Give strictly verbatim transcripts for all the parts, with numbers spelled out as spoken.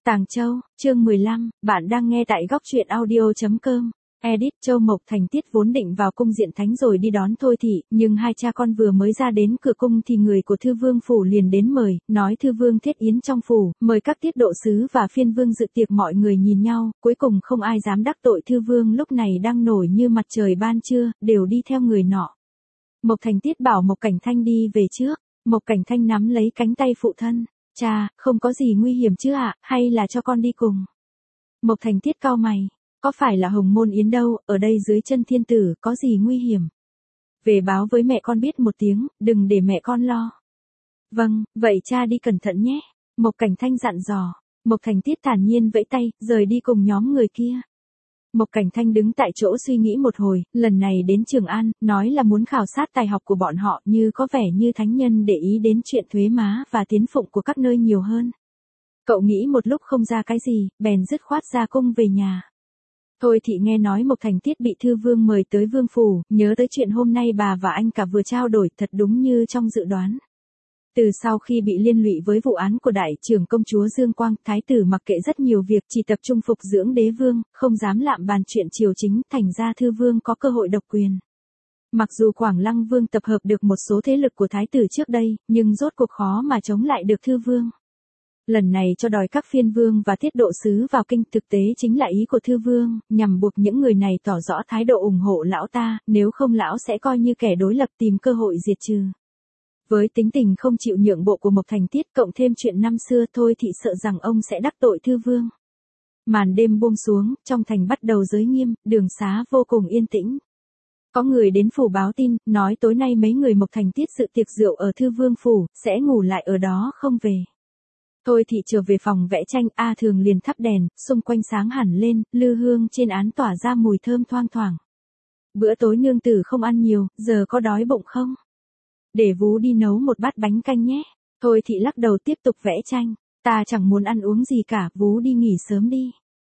Tàng Châu, chương mười lăm, bạn đang nghe tại góc truyện audio chấm com. Edit. Châu Mộc Thành Tiết vốn định vào cung Diện Thánh rồi đi đón Thôi Thị, nhưng hai cha con vừa mới ra đến cửa cung thì người của Thư Vương phủ liền đến mời, nói Thư Vương thiết yến trong phủ, mời các tiết độ sứ và phiên vương dự tiệc. Mọi người nhìn nhau, cuối cùng không ai dám đắc tội Thư Vương lúc này đang nổi như mặt trời ban trưa, đều đi theo người nọ. Mộc Thành Tiết bảo Mộc Cảnh Thanh đi về trước, Mộc Cảnh Thanh nắm lấy cánh tay phụ thân. Cha, không có gì nguy hiểm chứ ạ, hay là cho con đi cùng? Mộc Thành Tiết cau mày, có phải là Hồng Môn Yến đâu, ở đây dưới chân thiên tử, có gì nguy hiểm? Về báo với mẹ con biết một tiếng, đừng để mẹ con lo. Vâng, vậy cha đi cẩn thận nhé. Mộc Cảnh Thanh dặn dò. Mộc Thành Tiết thản nhiên vẫy tay, rời đi cùng nhóm người kia. Mộc Cảnh Thanh đứng tại chỗ suy nghĩ một hồi, lần này đến Trường An, nói là muốn khảo sát tài học của bọn họ, như có vẻ như thánh nhân để ý đến chuyện thuế má và tiến phụng của các nơi nhiều hơn. Cậu nghĩ một lúc không ra cái gì, bèn dứt khoát ra cung về nhà. Thôi Thị nghe nói Mộc Thành Tiết bị Thư Vương mời tới Vương phủ, nhớ tới chuyện hôm nay bà và anh cả vừa trao đổi, thật đúng như trong dự đoán. Từ sau khi bị liên lụy với vụ án của đại trưởng công chúa Dương Quang, thái tử mặc kệ rất nhiều việc, chỉ tập trung phục dưỡng đế vương, không dám lạm bàn chuyện triều chính, thành ra Thư Vương có cơ hội độc quyền. Mặc dù Quảng Lăng Vương tập hợp được một số thế lực của thái tử trước đây, nhưng rốt cuộc khó mà chống lại được Thư Vương. Lần này cho đòi các phiên vương và tiết độ sứ vào kinh, thực tế chính là ý của Thư Vương, nhằm buộc những người này tỏ rõ thái độ ủng hộ lão ta, nếu không lão sẽ coi như kẻ đối lập tìm cơ hội diệt trừ. Với tính tình không chịu nhượng bộ của Mộc Thành Tiết cộng thêm chuyện năm xưa, Thôi Thị sợ rằng ông sẽ đắc tội Thư Vương. Màn đêm buông xuống, trong thành bắt đầu giới nghiêm, đường xá vô cùng yên tĩnh. Có người đến phủ báo tin, nói tối nay mấy người Mộc Thành Tiết dự tiệc rượu ở Thư Vương phủ, sẽ ngủ lại ở đó không về. Thôi Thị trở về phòng vẽ tranh, A Thường liền thắp đèn, xung quanh sáng hẳn lên, lư hương trên án tỏa ra mùi thơm thoang thoảng. Bữa tối nương tử không ăn nhiều, giờ có đói bụng không? Để Vú đi nấu một bát bánh canh nhé. Thôi Thị lắc đầu tiếp tục vẽ tranh. Ta chẳng muốn ăn uống gì cả, Vú đi nghỉ sớm đi.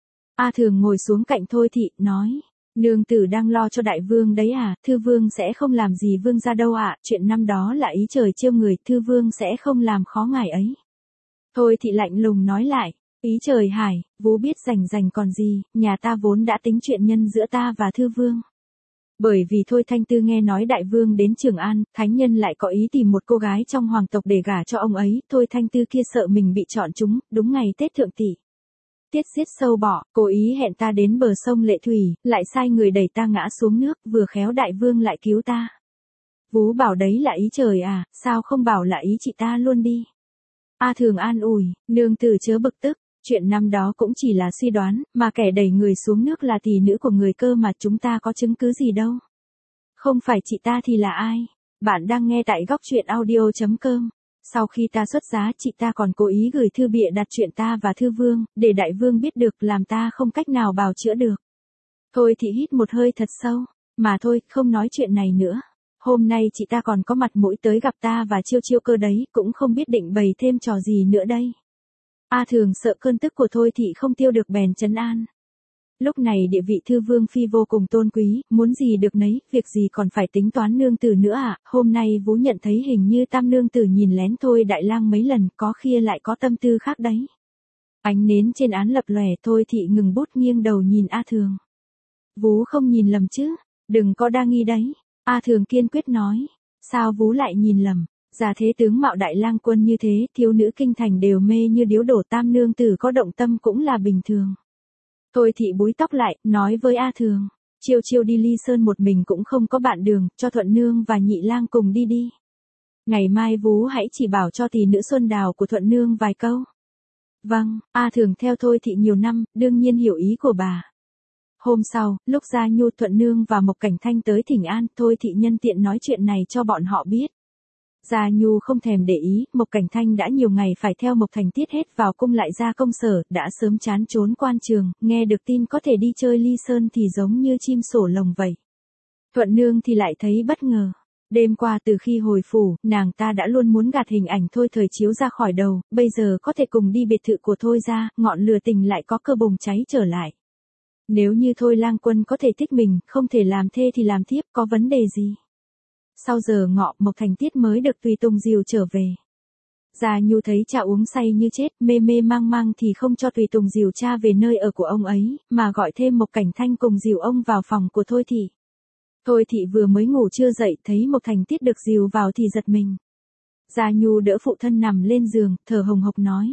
A Thường ngồi xuống cạnh Thôi Thị, nói. Nương tử đang lo cho đại vương đấy à, Thư Vương sẽ không làm gì vương gia đâu ạ, chuyện năm đó là ý trời trêu người, Thư Vương sẽ không làm khó ngài ấy. Thôi Thị lạnh lùng nói lại. Ý trời hải, Vú biết rành rành còn gì, nhà ta vốn đã tính chuyện nhân giữa ta và Thư Vương. Bởi vì Thôi Thanh Tư nghe nói đại vương đến Trường An, thánh nhân lại có ý tìm một cô gái trong hoàng tộc để gả cho ông ấy, Thôi Thanh Tư kia sợ mình bị chọn trúng, đúng ngày Tết Thượng Tỷ. Tiết giết sâu bọ, cố ý hẹn ta đến bờ sông Lệ Thủy, lại sai người đẩy ta ngã xuống nước, vừa khéo đại vương lại cứu ta. Vú bảo đấy là ý trời à, sao không bảo là ý chị ta luôn đi. A Thường an ủi, nương tử chớ bực tức. Chuyện năm đó cũng chỉ là suy đoán, mà kẻ đẩy người xuống nước là tỷ nữ của người cơ mà, chúng ta có chứng cứ gì đâu. Không phải chị ta thì là ai? Bạn đang nghe tại góc truyện audio chấm com. Sau khi ta xuất giá, chị ta còn cố ý gửi thư bịa đặt chuyện ta và Thư Vương, để đại vương biết được, làm ta không cách nào bào chữa được. Thôi Thị hít một hơi thật sâu, mà thôi, không nói chuyện này nữa. Hôm nay chị ta còn có mặt mũi tới gặp ta và chiêu chiêu cơ đấy, cũng không biết định bày thêm trò gì nữa đây. A Thường sợ cơn tức của Thôi Thị không tiêu được bèn trấn an. Lúc này địa vị Thư Vương phi vô cùng tôn quý, muốn gì được nấy, việc gì còn phải tính toán nương tử nữa à, hôm nay Vú nhận thấy hình như tam nương tử nhìn lén Thôi đại lang mấy lần, có khi lại có tâm tư khác đấy. Ánh nến trên án lập lòe, Thôi Thị ngừng bút nghiêng đầu nhìn A Thường. Vú không nhìn lầm chứ, đừng có đa nghi đấy. A Thường kiên quyết nói, sao Vú lại nhìn lầm? Già thế tướng mạo đại lang quân như thế, thiếu nữ kinh thành đều mê như điếu đổ, tam nương tử có động tâm cũng là bình thường. Thôi Thị búi tóc lại, nói với A Thường, chiêu chiêu đi Ly Sơn một mình cũng không có bạn đường, cho Thuận Nương và Nhị Lang cùng đi đi. Ngày mai Vú hãy chỉ bảo cho tỷ nữ Xuân Đào của Thuận Nương vài câu. Vâng, A Thường theo Thôi Thị nhiều năm, đương nhiên hiểu ý của bà. Hôm sau, lúc Gia Nhu, Thuận Nương và Mộc Cảnh Thanh tới Thỉnh An, Thôi Thị nhân tiện nói chuyện này cho bọn họ biết. Gia Nhu không thèm để ý, Mộc Cảnh Thanh đã nhiều ngày phải theo Mộc Thành Tiết hết vào cung lại ra công sở, đã sớm chán trốn quan trường, nghe được tin có thể đi chơi Ly Sơn thì giống như chim sổ lồng vậy. Thuận Nương thì lại thấy bất ngờ. Đêm qua từ khi hồi phủ, nàng ta đã luôn muốn gạt hình ảnh Thôi Thời Chiếu ra khỏi đầu, bây giờ có thể cùng đi biệt thự của Thôi ra, ngọn lửa tình lại có cơ bùng cháy trở lại. Nếu như Thôi lang quân có thể thích mình, không thể làm thê thì làm thiếp, có vấn đề gì? Sau giờ ngọ, Mộc Thành Tiết mới được tùy tùng dìu trở về. Gia Nhu thấy cha uống say như chết, mê mê mang mang thì không cho tùy tùng dìu cha về nơi ở của ông ấy, mà gọi thêm Mộc Cảnh Thanh cùng dìu ông vào phòng của Thôi Thị. Thôi Thị vừa mới ngủ chưa dậy, thấy Mộc Thành Tiết được dìu vào thì giật mình. Gia Nhu đỡ phụ thân nằm lên giường, thở hồng hộc nói.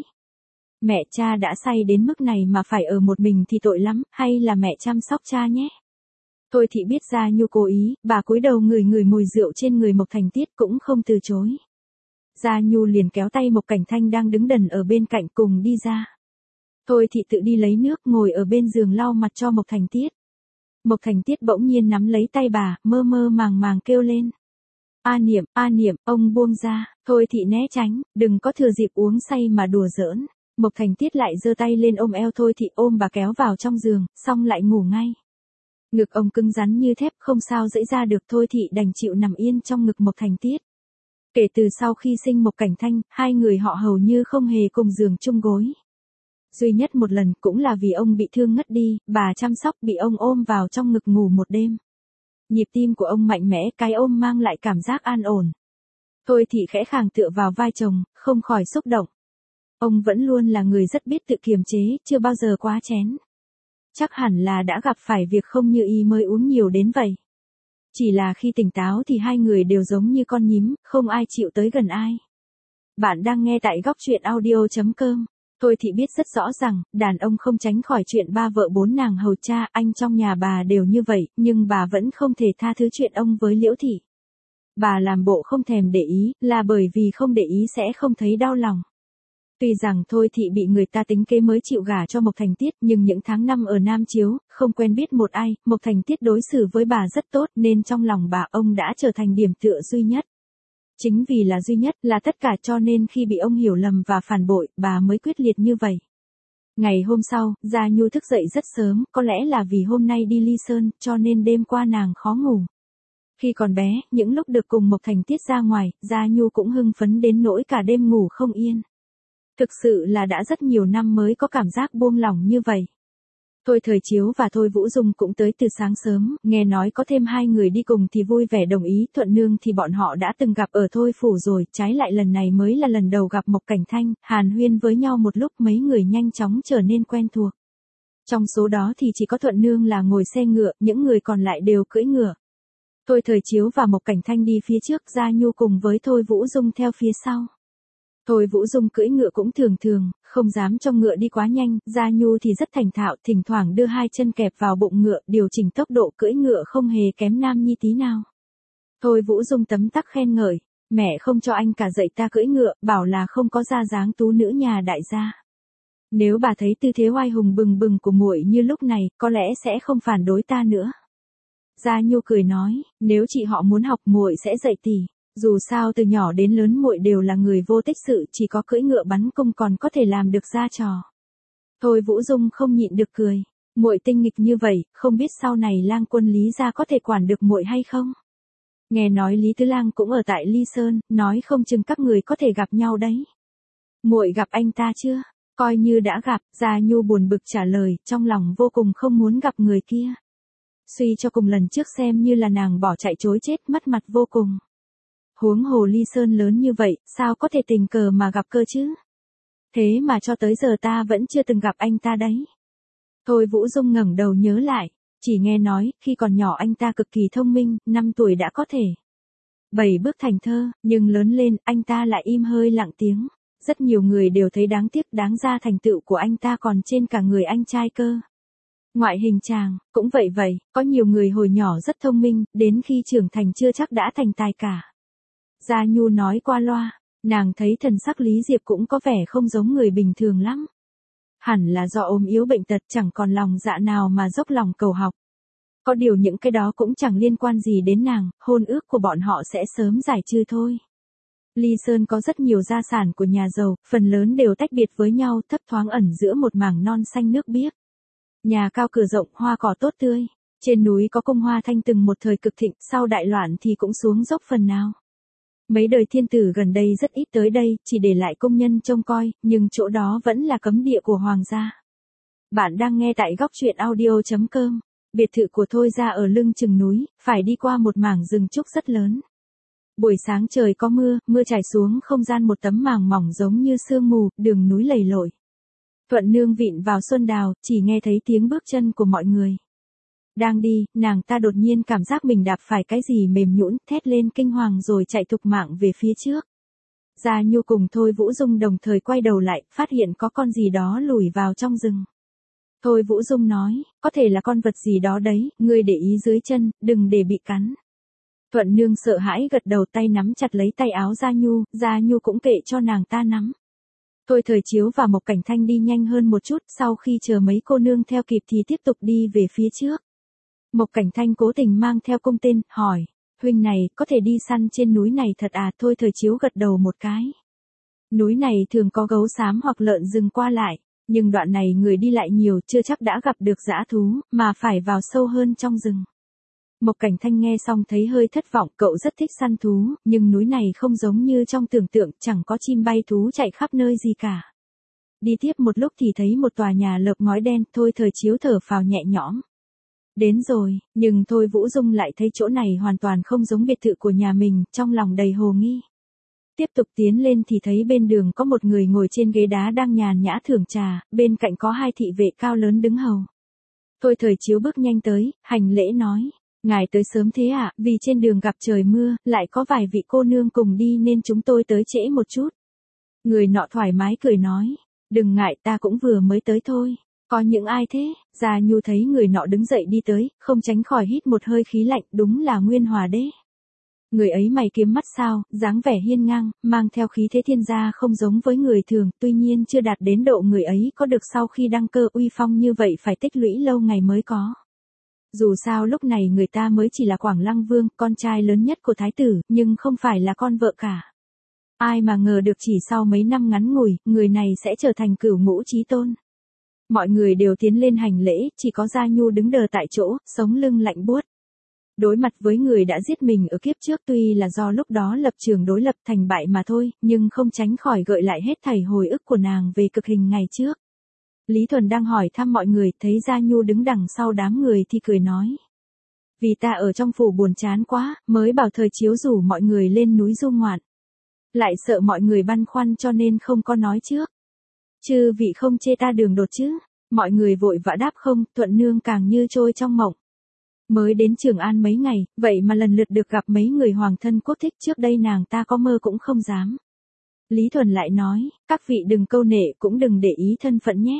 Mẹ, cha đã say đến mức này mà phải ở một mình thì tội lắm, hay là mẹ chăm sóc cha nhé. Thôi Thị biết Gia Nhu cố ý, bà cúi đầu ngửi ngửi mùi rượu trên người Mộc Thành Tiết cũng không từ chối. Gia Nhu liền kéo tay Mộc Cảnh Thanh đang đứng đần ở bên cạnh cùng đi ra. Thôi Thị tự đi lấy nước ngồi ở bên giường lau mặt cho Mộc Thành Tiết. Mộc Thành Tiết bỗng nhiên nắm lấy tay bà, mơ mơ màng màng kêu lên. A Niệm, A Niệm, ông buông ra. Thôi Thị né tránh, đừng có thừa dịp uống say mà đùa giỡn. Mộc Thành Tiết lại giơ tay lên ôm eo Thôi Thị, ôm bà kéo vào trong giường, xong lại ngủ ngay. Ngực ông cứng rắn như thép, không sao dẫy ra được. Thôi Thị đành chịu nằm yên trong ngực Mộc Thành Tiết. Kể từ sau khi sinh Mộc Cảnh Thanh, hai người họ hầu như không hề cùng giường chung gối. Duy nhất một lần cũng là vì ông bị thương ngất đi, bà chăm sóc bị ông ôm vào trong ngực ngủ một đêm. Nhịp tim của ông mạnh mẽ, cái ôm mang lại cảm giác an ổn. Thôi Thị khẽ khàng tựa vào vai chồng, không khỏi xúc động. Ông vẫn luôn là người rất biết tự kiềm chế, chưa bao giờ quá chén. Chắc hẳn là đã gặp phải việc không như ý mới uống nhiều đến vậy. Chỉ là khi tỉnh táo thì hai người đều giống như con nhím, không ai chịu tới gần ai. Bạn đang nghe tại góc truyện audio chấm com. Thôi Thị biết rất rõ rằng, đàn ông không tránh khỏi chuyện ba vợ bốn nàng hầu cha, anh trong nhà bà đều như vậy, nhưng bà vẫn không thể tha thứ chuyện ông với Liễu Thị. Bà làm bộ không thèm để ý, là bởi vì không để ý sẽ không thấy đau lòng. Tuy rằng Thôi Thị bị người ta tính kế mới chịu gả cho Mộc Thành Tiết, nhưng những tháng năm ở Nam Chiếu, không quen biết một ai, Mộc Thành Tiết đối xử với bà rất tốt nên trong lòng bà ông đã trở thành điểm tựa duy nhất. Chính vì là duy nhất, là tất cả cho nên khi bị ông hiểu lầm và phản bội, bà mới quyết liệt như vậy. Ngày hôm sau, Gia Nhu thức dậy rất sớm, có lẽ là vì hôm nay đi Ly Sơn, cho nên đêm qua nàng khó ngủ. Khi còn bé, những lúc được cùng Mộc Thành Tiết ra ngoài, Gia Nhu cũng hưng phấn đến nỗi cả đêm ngủ không yên. Thực sự là đã rất nhiều năm mới có cảm giác buông lỏng như vậy. Thôi Thời Chiếu và Thôi Vũ Dung cũng tới từ sáng sớm, nghe nói có thêm hai người đi cùng thì vui vẻ đồng ý. Thuận Nương thì bọn họ đã từng gặp ở Thôi Phủ rồi, trái lại lần này mới là lần đầu gặp Mộc Cảnh Thanh, hàn huyên với nhau một lúc mấy người nhanh chóng trở nên quen thuộc. Trong số đó thì chỉ có Thuận Nương là ngồi xe ngựa, những người còn lại đều cưỡi ngựa. Thôi Thời Chiếu và Mộc Cảnh Thanh đi phía trước, Gia Nhu cùng với Thôi Vũ Dung theo phía sau. Thôi Vũ Dung cưỡi ngựa cũng thường thường, không dám cho ngựa đi quá nhanh, Gia Nhu thì rất thành thạo, thỉnh thoảng đưa hai chân kẹp vào bụng ngựa, điều chỉnh tốc độ cưỡi ngựa không hề kém Nam Nhi tí nào. Thôi Vũ Dung tấm tắc khen ngợi, mẹ không cho anh cả dạy ta cưỡi ngựa, bảo là không có ra dáng tú nữ nhà đại gia. Nếu bà thấy tư thế oai hùng bừng bừng của muội như lúc này, có lẽ sẽ không phản đối ta nữa. Gia Nhu cười nói, nếu chị họ muốn học muội sẽ dạy tỷ. Dù sao từ nhỏ đến lớn muội đều là người vô tích sự, chỉ có cưỡi ngựa bắn cung còn có thể làm được ra trò. Thôi Vũ Dung không nhịn được cười, muội tinh nghịch như vậy, không biết sau này Lang Quân Lý gia có thể quản được muội hay không? Nghe nói Lý Tứ Lang cũng ở tại Ly Sơn, nói không chừng các người có thể gặp nhau đấy. Muội gặp anh ta chưa? Coi như đã gặp, Gia Nhu buồn bực trả lời, trong lòng vô cùng không muốn gặp người kia. Suy cho cùng lần trước xem như là nàng bỏ chạy chối chết, mất mặt vô cùng. Huống hồ Ly Sơn lớn như vậy, sao có thể tình cờ mà gặp cơ chứ? Thế mà cho tới giờ ta vẫn chưa từng gặp anh ta đấy. Thôi Vũ Dung ngẩng đầu nhớ lại, chỉ nghe nói, khi còn nhỏ anh ta cực kỳ thông minh, năm tuổi đã có thể bảy bước thành thơ, nhưng lớn lên, anh ta lại im hơi lặng tiếng. Rất nhiều người đều thấy đáng tiếc, đáng ra thành tựu của anh ta còn trên cả người anh trai cơ. Ngoại hình chàng, cũng vậy vậy, có nhiều người hồi nhỏ rất thông minh, đến khi trưởng thành chưa chắc đã thành tài cả. Gia Nhu nói qua loa, nàng thấy thần sắc Lý Diệp cũng có vẻ không giống người bình thường lắm. Hẳn là do ốm yếu bệnh tật, chẳng còn lòng dạ nào mà dốc lòng cầu học. Có điều những cái đó cũng chẳng liên quan gì đến nàng, hôn ước của bọn họ sẽ sớm giải trừ thôi. Ly Sơn có rất nhiều gia sản của nhà giàu, phần lớn đều tách biệt với nhau, thấp thoáng ẩn giữa một mảng non xanh nước biếc. Nhà cao cửa rộng, hoa cỏ tốt tươi. Trên núi có cung hoa thanh từng một thời cực thịnh, sau đại loạn thì cũng xuống dốc phần nào. Mấy đời thiên tử gần đây rất ít tới đây, chỉ để lại công nhân trông coi, nhưng chỗ đó vẫn là cấm địa của hoàng gia. Bạn đang nghe tại góc truyện audio chấm com. Biệt thự của Thôi gia ở lưng chừng núi, phải đi qua một mảng rừng trúc rất lớn. Buổi sáng trời có mưa, mưa trải xuống không gian một tấm màng mỏng giống như sương mù, đường núi lầy lội. Thuận Nương vịn vào Xuân Đào, chỉ nghe thấy tiếng bước chân của mọi người. Đang đi, nàng ta đột nhiên cảm giác mình đạp phải cái gì mềm nhũn, thét lên kinh hoàng rồi chạy thục mạng về phía trước. Gia Nhu cùng Thôi Vũ Dung đồng thời quay đầu lại, phát hiện có con gì đó lủi vào trong rừng. Thôi Vũ Dung nói, có thể là con vật gì đó đấy, ngươi để ý dưới chân, đừng để bị cắn. Thuận Nương sợ hãi gật đầu, tay nắm chặt lấy tay áo Gia Nhu, Gia Nhu cũng kệ cho nàng ta nắm. Thôi Thời Chiếu và Mộc Cảnh Thanh đi nhanh hơn một chút, sau khi chờ mấy cô nương theo kịp thì tiếp tục đi về phía trước. Mộc Cảnh Thanh cố tình mang theo cung tên, hỏi, huynh này, có thể đi săn trên núi này thật à? Thôi Thời Chiếu gật đầu một cái. Núi này thường có gấu xám hoặc lợn rừng qua lại, nhưng đoạn này người đi lại nhiều, chưa chắc đã gặp được dã thú, mà phải vào sâu hơn trong rừng. Mộc Cảnh Thanh nghe xong thấy hơi thất vọng, cậu rất thích săn thú, nhưng núi này không giống như trong tưởng tượng, chẳng có chim bay thú chạy khắp nơi gì cả. Đi tiếp một lúc thì thấy một tòa nhà lợp ngói đen, Thôi Thời Chiếu thở phào nhẹ nhõm. Đến rồi, nhưng Thôi Vũ Dung lại thấy chỗ này hoàn toàn không giống biệt thự của nhà mình, trong lòng đầy hồ nghi. Tiếp tục tiến lên thì thấy bên đường có một người ngồi trên ghế đá đang nhàn nhã thưởng trà, bên cạnh có hai thị vệ cao lớn đứng hầu. Thôi Thời Chiếu bước nhanh tới, hành lễ nói, ngài tới sớm thế ạ, à? Vì trên đường gặp trời mưa, lại có vài vị cô nương cùng đi nên chúng tôi tới trễ một chút. Người nọ thoải mái cười nói, đừng ngại, ta cũng vừa mới tới thôi. Có những ai thế? Gia Nhu thấy người nọ đứng dậy đi tới, không tránh khỏi hít một hơi khí lạnh, đúng là Nguyên Hòa đế. Người ấy mày kiếm mắt sao, dáng vẻ hiên ngang, mang theo khí thế thiên gia không giống với người thường, tuy nhiên chưa đạt đến độ người ấy có được sau khi đăng cơ, uy phong như vậy phải tích lũy lâu ngày mới có. Dù sao lúc này người ta mới chỉ là Quảng Lăng Vương, con trai lớn nhất của thái tử, nhưng không phải là con vợ cả. Ai mà ngờ được chỉ sau mấy năm ngắn ngủi, người này sẽ trở thành cửu ngũ chí tôn. Mọi người đều tiến lên hành lễ, chỉ có Gia Nhu đứng đờ tại chỗ, sống lưng lạnh buốt. Đối mặt với người đã giết mình ở kiếp trước, tuy là do lúc đó lập trường đối lập thành bại mà thôi, nhưng không tránh khỏi gợi lại hết thảy hồi ức của nàng về cực hình ngày trước. Lý Thuần đang hỏi thăm mọi người, thấy Gia Nhu đứng đằng sau đám người thì cười nói. Vì ta ở trong phủ buồn chán quá, mới bảo Thời Chiếu rủ mọi người lên núi du ngoạn. Lại sợ mọi người băn khoăn cho nên không có nói trước. Chư vị không chê ta đường đột chứ? Mọi người vội vã đáp không, Thuận Nương càng như trôi trong mộng. Mới đến Trường An mấy ngày, vậy mà lần lượt được gặp mấy người hoàng thân quốc thích, trước đây nàng ta có mơ cũng không dám. Lý Thuần lại nói, các vị đừng câu nệ, cũng đừng để ý thân phận nhé.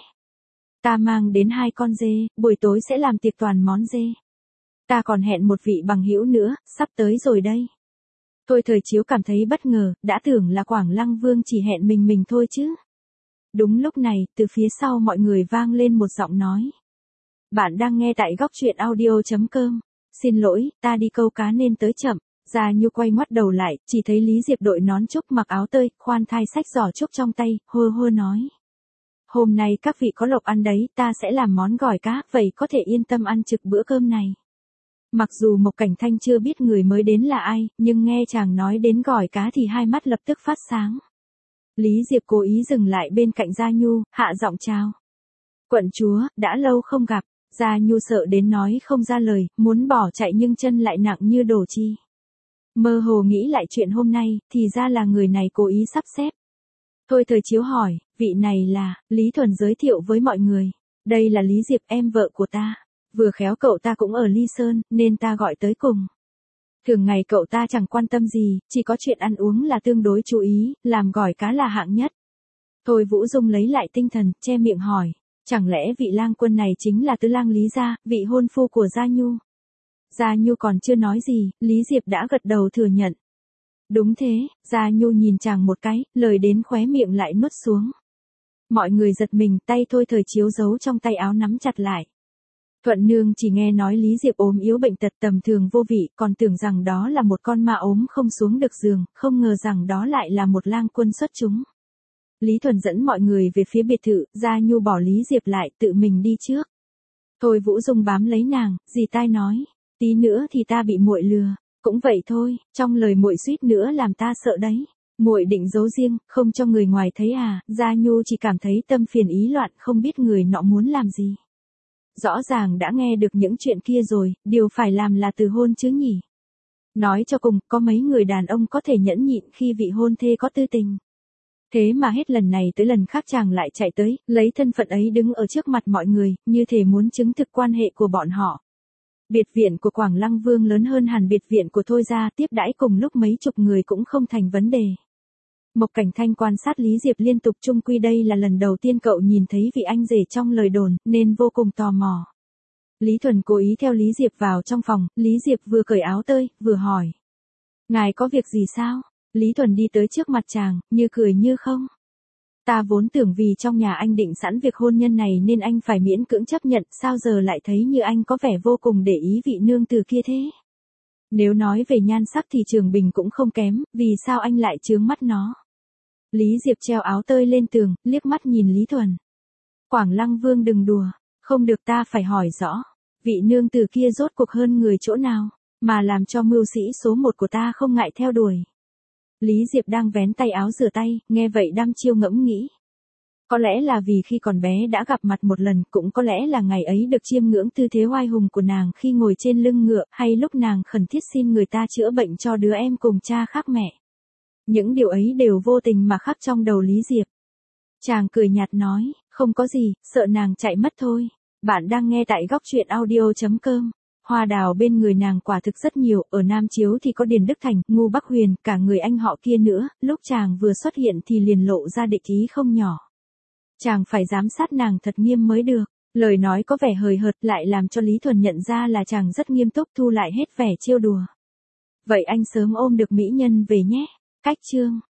Ta mang đến hai con dê, buổi tối sẽ làm tiệc toàn món dê. Ta còn hẹn một vị bằng hữu nữa, sắp tới rồi đây. Thôi Thời Chiếu cảm thấy bất ngờ, đã tưởng là Quảng Lăng Vương chỉ hẹn mình mình thôi chứ. Đúng lúc này, từ phía sau mọi người vang lên một giọng nói. Bạn đang nghe tại góc truyện audio chấm com. Xin lỗi, ta đi câu cá nên tới chậm. Gia Nhu quay ngoắt đầu lại, chỉ thấy Lý Diệp đội nón trúc mặc áo tơi, khoan thai xách giỏ trúc trong tay, hơ hơ nói. Hôm nay các vị có lộc ăn đấy, ta sẽ làm món gỏi cá, vậy có thể yên tâm ăn trực bữa cơm này. Mặc dù Mộc Cảnh Thanh chưa biết người mới đến là ai, nhưng nghe chàng nói đến gỏi cá thì hai mắt lập tức phát sáng. Lý Diệp cố ý dừng lại bên cạnh Gia Nhu, hạ giọng chào. Quận chúa, đã lâu không gặp. Gia Nhu sợ đến nói không ra lời, muốn bỏ chạy nhưng chân lại nặng như đổ chi. Mơ hồ nghĩ lại chuyện hôm nay, thì ra là người này cố ý sắp xếp. Thôi Thời Chiếu hỏi, vị này là, Lý Thuần giới thiệu với mọi người. Đây là Lý Diệp, em vợ của ta. Vừa khéo cậu ta cũng ở Ly Sơn, nên ta gọi tới cùng. Thường ngày cậu ta chẳng quan tâm gì, chỉ có chuyện ăn uống là tương đối chú ý, làm gỏi cá là hạng nhất. Thôi Vũ Dung lấy lại tinh thần, che miệng hỏi. Chẳng lẽ vị lang quân này chính là tứ lang Lý gia, vị hôn phu của Gia Nhu? Gia Nhu còn chưa nói gì, Lý Diệp đã gật đầu thừa nhận. Đúng thế, Gia Nhu nhìn chàng một cái, lời đến khóe miệng lại nuốt xuống. Mọi người giật mình, tay Thôi Thời Chiếu giấu trong tay áo nắm chặt lại. Thuận Nương chỉ nghe nói Lý Diệp ốm yếu bệnh tật tầm thường vô vị, còn tưởng rằng đó là một con ma ốm không xuống được giường, không ngờ rằng đó lại là một lang quân xuất chúng. Lý Thuần dẫn mọi người về phía biệt thự, Gia Nhu bỏ Lý Diệp lại, tự mình đi trước. Thôi Vũ Dung bám lấy nàng, dì tai nói, tí nữa thì ta bị muội lừa. Cũng vậy thôi, trong lời muội suýt nữa làm ta sợ đấy. Muội định giấu riêng, không cho người ngoài thấy à? Gia Nhu chỉ cảm thấy tâm phiền ý loạn, không biết người nọ muốn làm gì. Rõ ràng đã nghe được những chuyện kia rồi, điều phải làm là từ hôn chứ nhỉ. Nói cho cùng, có mấy người đàn ông có thể nhẫn nhịn khi vị hôn thê có tư tình. Thế mà hết lần này tới lần khác chàng lại chạy tới, lấy thân phận ấy đứng ở trước mặt mọi người, như thể muốn chứng thực quan hệ của bọn họ. Biệt viện của Quảng Lăng Vương lớn hơn hẳn biệt viện của Thôi gia, tiếp đãi cùng lúc mấy chục người cũng không thành vấn đề. Mộc Cảnh Thanh quan sát Lý Diệp liên tục, chung quy đây là lần đầu tiên cậu nhìn thấy vị anh rể trong lời đồn, nên vô cùng tò mò. Lý Thuần cố ý theo Lý Diệp vào trong phòng, Lý Diệp vừa cởi áo tơi, vừa hỏi. Ngài có việc gì sao? Lý Thuần đi tới trước mặt chàng, như cười như không. Ta vốn tưởng vì trong nhà anh định sẵn việc hôn nhân này nên anh phải miễn cưỡng chấp nhận, sao giờ lại thấy như anh có vẻ vô cùng để ý vị nương tử kia thế? Nếu nói về nhan sắc thì Trường Bình cũng không kém, vì sao anh lại chướng mắt nó? Lý Diệp treo áo tơi lên tường, liếc mắt nhìn Lý Thuần. Quảng Lăng Vương đừng đùa, không được, ta phải hỏi rõ. Vị nương tử kia rốt cuộc hơn người chỗ nào, mà làm cho mưu sĩ số một của ta không ngại theo đuổi. Lý Diệp đang vén tay áo rửa tay, nghe vậy đăm chiêu ngẫm nghĩ. Có lẽ là vì khi còn bé đã gặp mặt một lần, cũng có lẽ là ngày ấy được chiêm ngưỡng tư thế oai hùng của nàng khi ngồi trên lưng ngựa, hay lúc nàng khẩn thiết xin người ta chữa bệnh cho đứa em cùng cha khác mẹ. Những điều ấy đều vô tình mà khắc trong đầu Lý Diệp. Chàng cười nhạt nói, không có gì, sợ nàng chạy mất thôi. Bạn đang nghe tại góc truyện audio chấm com. Hoa đào bên người nàng quả thực rất nhiều, ở Nam Chiếu thì có Điền Đức Thành, Ngu Bắc Huyền, cả người anh họ kia nữa, lúc chàng vừa xuất hiện thì liền lộ ra địch ý không nhỏ. Chàng phải giám sát nàng thật nghiêm mới được, lời nói có vẻ hời hợt lại làm cho Lý Thuần nhận ra là chàng rất nghiêm túc, thu lại hết vẻ trêu đùa. Vậy anh sớm ôm được mỹ nhân về nhé. Cách chương